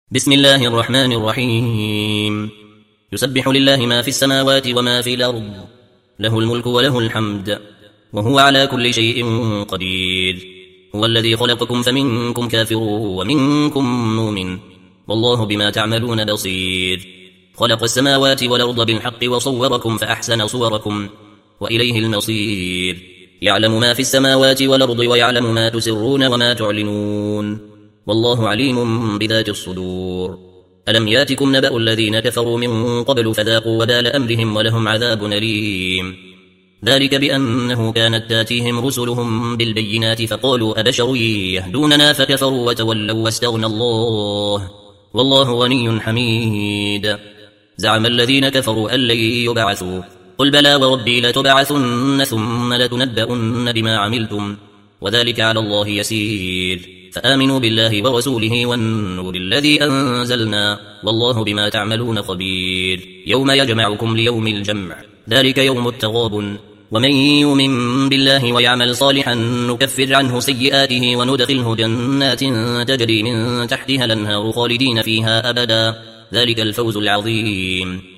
بسم الله الرحمن الرحيم. يسبح لله ما في السماوات وما في الأرض، له الملك وله الحمد، وهو على كل شيء قدير. هو الذي خلقكم فمنكم كافر ومنكم مؤمن، والله بما تعملون بصير. خلق السماوات والأرض بالحق وصوركم فأحسن صوركم وإليه المصير. يعلم ما في السماوات والأرض ويعلم ما تسرون وما تعلنون، والله عليم بذات الصدور. ألم ياتكم نبأ الذين كفروا من قبل فذاقوا وبال أمرهم ولهم عذاب أليم. ذلك بأنه كانت تاتيهم رسلهم بالبينات فقالوا أبشر يهدوننا فكفروا وتولوا واستغنى الله، والله غني حميد. زعم الذين كفروا أن لن يبعثوا، قل بلى وربي لتبعثن ثم لتنبؤن بما عملتم، وذلك على الله يسير. فآمنوا بالله ورسوله والنور الذي أنزلنا، والله بما تعملون خبير. يوم يجمعكم ليوم الجمع، ذلك يوم التغابن. ومن يؤمن بالله ويعمل صالحا نكفر عنه سيئاته وندخله جنات تجري من تحتها الأنهار خالدين فيها أبدا، ذلك الفوز العظيم.